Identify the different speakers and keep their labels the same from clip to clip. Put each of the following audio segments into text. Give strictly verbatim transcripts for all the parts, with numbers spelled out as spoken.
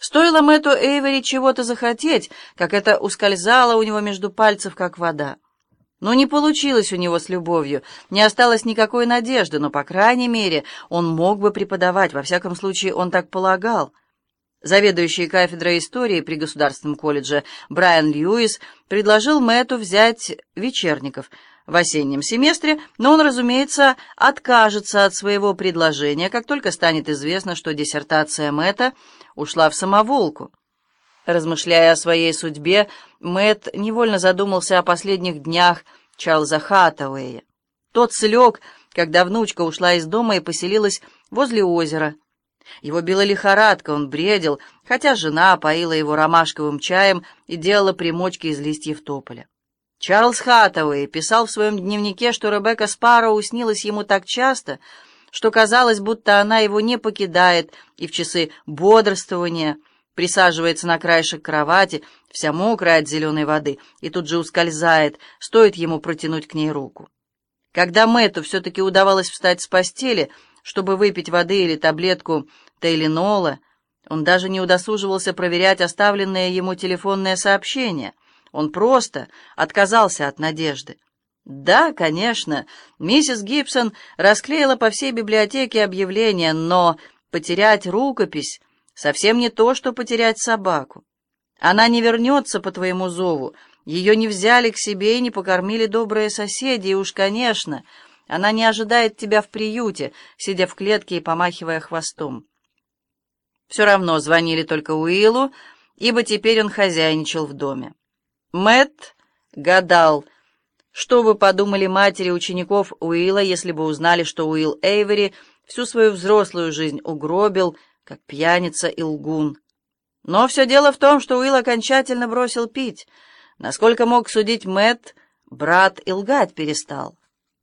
Speaker 1: Стоило Мэтту Эйвери чего-то захотеть, как это ускользало у него между пальцев, как вода. Но не получилось у него с любовью, не осталось никакой надежды, но, по крайней мере, он мог бы преподавать, во всяком случае, он так полагал. Заведующий кафедрой истории при Государственном колледже Брайан Льюис предложил Мэтту взять вечерников в осеннем семестре, но он, разумеется, откажется от своего предложения, как только станет известно, что диссертация Мэтта ушла в самоволку. Размышляя о своей судьбе, Мэтт невольно задумался о последних днях Чарльза Хаттауэя. Тот слег, когда внучка ушла из дома и поселилась возле озера. Его била лихорадка, он бредил, хотя жена поила его ромашковым чаем и делала примочки из листьев тополя. Чарльз Хаттауэй писал в своем дневнике, что Ребекка Спарроу снилась ему так часто, что казалось, будто она его не покидает и в часы бодрствования присаживается на краешек кровати, вся мокрая от зеленой воды, и тут же ускользает, стоит ему протянуть к ней руку. Когда Мэтту все-таки удавалось встать с постели, чтобы выпить воды или таблетку тайленола, он даже не удосуживался проверять оставленные ему телефонные сообщения. Он просто отказался от надежды. Да, конечно, миссис Гибсон расклеила по всей библиотеке объявления, но потерять рукопись совсем не то, что потерять собаку. Она не вернется по твоему зову. Ее не взяли к себе и не покормили добрые соседи, и уж, конечно, она не ожидает тебя в приюте, сидя в клетке и помахивая хвостом. Все равно звонили только Уиллу, ибо теперь он хозяйничал в доме. Мэтт гадал, что бы подумали матери учеников Уилла, если бы узнали, что Уилл Эйвери всю свою взрослую жизнь угробил, как пьяница и лгун. Но все дело в том, что Уилл окончательно бросил пить. Насколько мог судить Мэтт, брат и лгать перестал.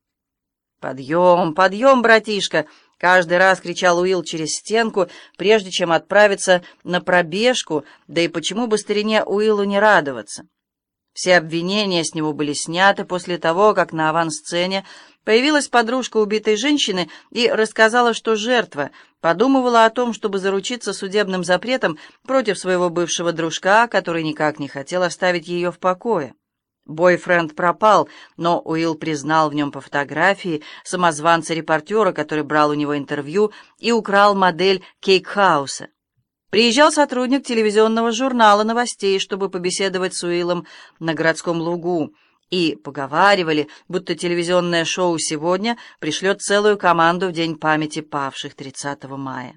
Speaker 1: «Подъем, подъем, братишка!» — каждый раз кричал Уилл через стенку, прежде чем отправиться на пробежку, да и почему бы старине Уиллу не радоваться. Все обвинения с него были сняты после того, как на авансцене появилась подружка убитой женщины и рассказала, что жертва подумывала о том, чтобы заручиться судебным запретом против своего бывшего дружка, который никак не хотел оставить ее в покое. Бойфренд пропал, но Уилл признал в нем по фотографии самозванца-репортера, который брал у него интервью и украл модель Кейкхауса. Приезжал сотрудник телевизионного журнала новостей, чтобы побеседовать с Уиллом на городском лугу, и поговаривали, будто телевизионное шоу сегодня пришлет целую команду в День памяти павших тридцатого мая.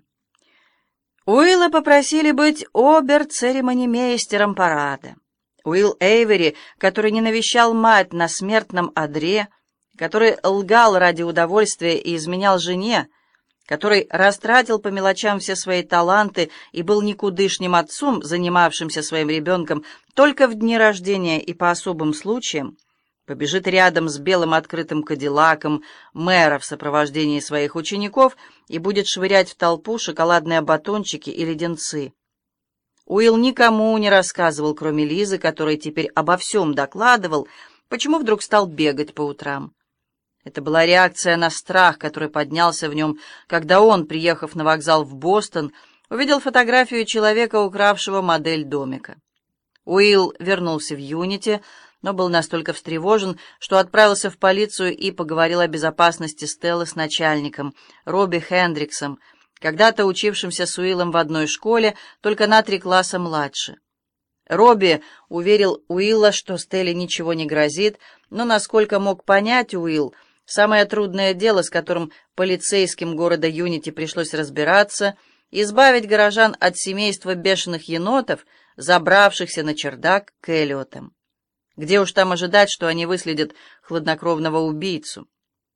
Speaker 1: Уилла попросили быть обер-церемонимейстером парада. Уилл Эйвери, который не навещал мать на смертном одре, который лгал ради удовольствия и изменял жене, который растратил по мелочам все свои таланты и был никудышним отцом, занимавшимся своим ребенком только в дни рождения и по особым случаям, побежит рядом с белым открытым кадиллаком мэра в сопровождении своих учеников и будет швырять в толпу шоколадные батончики и леденцы. Уилл никому не рассказывал, кроме Лизы, которой теперь обо всем докладывал, почему вдруг стал бегать по утрам. Это была реакция на страх, который поднялся в нем, когда он, приехав на вокзал в Бостон, увидел фотографию человека, укравшего модель домика. Уилл вернулся в Юнити, но был настолько встревожен, что отправился в полицию и поговорил о безопасности Стеллы с начальником, Робби Хендриксом, когда-то учившимся с Уиллом в одной школе, только на три класса младше. Робби уверил Уилла, что Стелле ничего не грозит, но, насколько мог понять Уилл, самое трудное дело, с которым полицейским города Юнити пришлось разбираться, избавить горожан от семейства бешеных енотов, забравшихся на чердак к Эллиотам. Где уж там ожидать, что они выследят хладнокровного убийцу?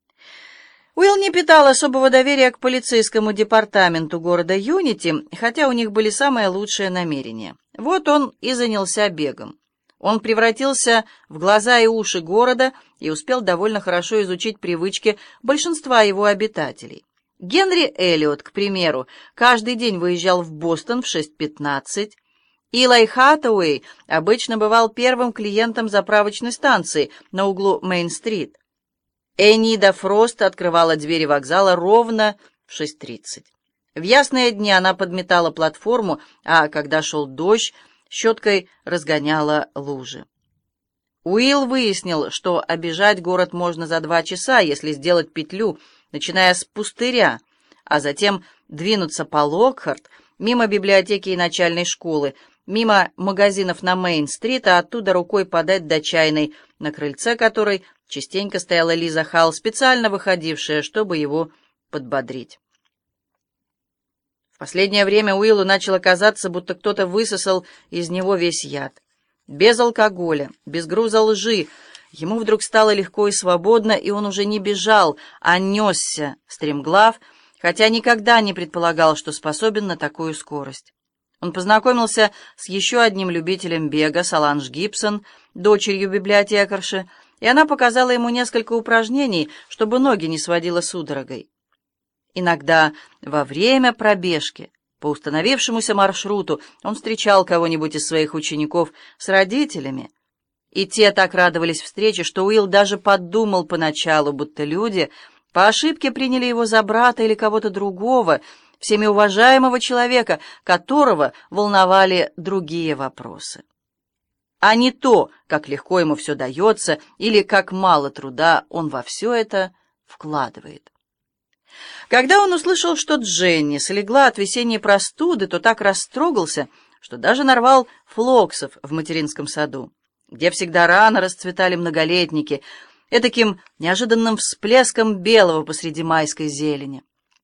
Speaker 1: Уилл не питал особого доверия к полицейскому департаменту города Юнити, хотя у них были самые лучшие намерения. Вот он и занялся бегом. Он превратился в глаза и уши города и успел довольно хорошо изучить привычки большинства его обитателей. Генри Эллиот, к примеру, каждый день выезжал в Бостон в шесть пятнадцать. Илай Хаттауэй обычно бывал первым клиентом заправочной станции на углу Мейн-стрит. Энида Фрост открывала двери вокзала ровно в шесть тридцать. В ясные дни она подметала платформу, а когда шел дождь, щеткой разгоняла лужи. Уилл выяснил, что обежать город можно за два часа, если сделать петлю, начиная с пустыря, а затем двинуться по Локхарт, мимо библиотеки и начальной школы, мимо магазинов на Мейн-стрит, а оттуда рукой подать до чайной, на крыльце которой частенько стояла Лиза Халл, специально выходившая, чтобы его подбодрить. В последнее время Уиллу начало казаться, будто кто-то высосал из него весь яд. Без алкоголя, без груза лжи, ему вдруг стало легко и свободно, и он уже не бежал, а несся, стремглав, хотя никогда не предполагал, что способен на такую скорость. Он познакомился с еще одним любителем бега, Соланж Гибсон, дочерью библиотекарши, и она показала ему несколько упражнений, чтобы ноги не сводило судорогой. Иногда во время пробежки по установившемуся маршруту он встречал кого-нибудь из своих учеников с родителями, и те так радовались встрече, что Уилл даже подумал поначалу, будто люди по ошибке приняли его за брата или кого-то другого, всеми уважаемого человека, которого волновали другие вопросы. А не то, как легко ему все дается, или как мало труда он во все это вкладывает. Когда он услышал, что Дженни слегла от весенней простуды, то так растрогался, что даже нарвал флоксов в материнском саду, где всегда рано расцветали многолетники, этаким неожиданным всплеском белого посреди майской зелени.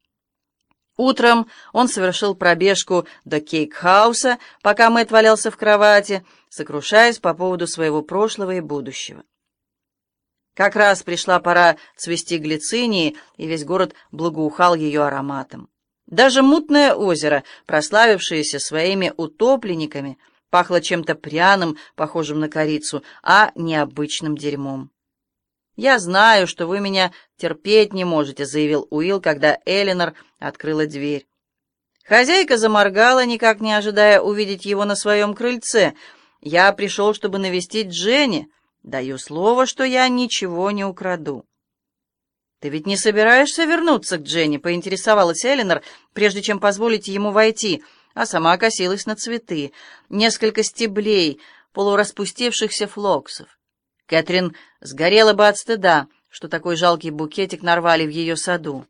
Speaker 1: Утром он совершил пробежку до Кейк-хауса, пока Мэтт валялся в кровати, сокрушаясь по поводу своего прошлого и будущего. Как раз пришла пора цвести глицинии, и весь город благоухал ее ароматом. Даже мутное озеро, прославившееся своими утопленниками, пахло чем-то пряным, похожим на корицу, а не обычным дерьмом. «Я знаю, что вы меня терпеть не можете», — заявил Уилл, когда Эленор открыла дверь. Хозяйка заморгала, никак не ожидая увидеть его на своем крыльце. «Я пришел, чтобы навестить Дженни. Даю слово, что я ничего не украду». «Ты ведь не собираешься вернуться к Дженни?» — поинтересовалась Эленор, прежде чем позволить ему войти, а сама косилась на цветы, несколько стеблей, полураспустившихся флоксов. Кэтрин сгорела бы от стыда, что такой жалкий букетик нарвали в ее саду.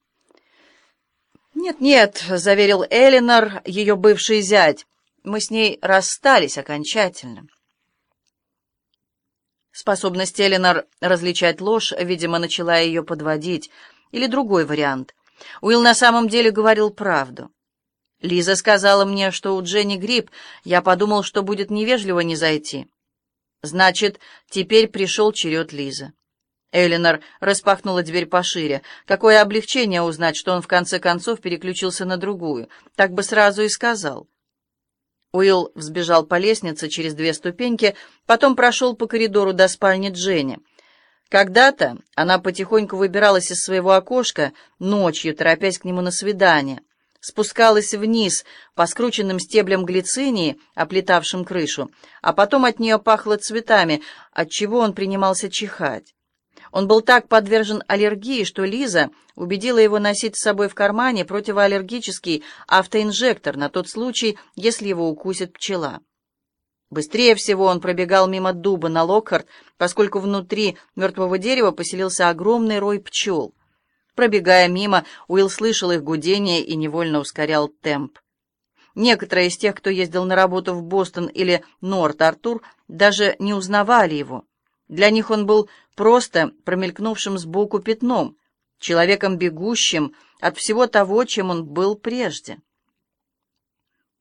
Speaker 1: «Нет-нет», — заверил Эленор, ее бывший зять, — «мы с ней расстались окончательно». Способность Эленор различать ложь, видимо, начала ее подводить. Или другой вариант. Уилл на самом деле говорил правду. «Лиза сказала мне, что у Дженни грипп. Я подумал, что будет невежливо не зайти». «Значит, теперь пришел черед Лизы». Эленор распахнула дверь пошире. Какое облегчение узнать, что он в конце концов переключился на другую. Так бы сразу и сказал. Уилл взбежал по лестнице через две ступеньки, потом прошел по коридору до спальни Дженни. Когда-то она потихоньку выбиралась из своего окошка ночью, торопясь к нему на свидание, спускалась вниз по скрученным стеблям глицинии, оплетавшим крышу, а потом от нее пахло цветами, отчего он принимался чихать. Он был так подвержен аллергии, что Лиза убедила его носить с собой в кармане противоаллергический автоинжектор на тот случай, если его укусит пчела. Быстрее всего он пробегал мимо дуба на Локхарт, поскольку внутри мертвого дерева поселился огромный рой пчел. Пробегая мимо, Уилл слышал их гудение и невольно ускорял темп. Некоторые из тех, кто ездил на работу в Бостон или Норт-Артур, даже не узнавали его. Для них он был просто промелькнувшим сбоку пятном, человеком, бегущим от всего того, чем он был прежде.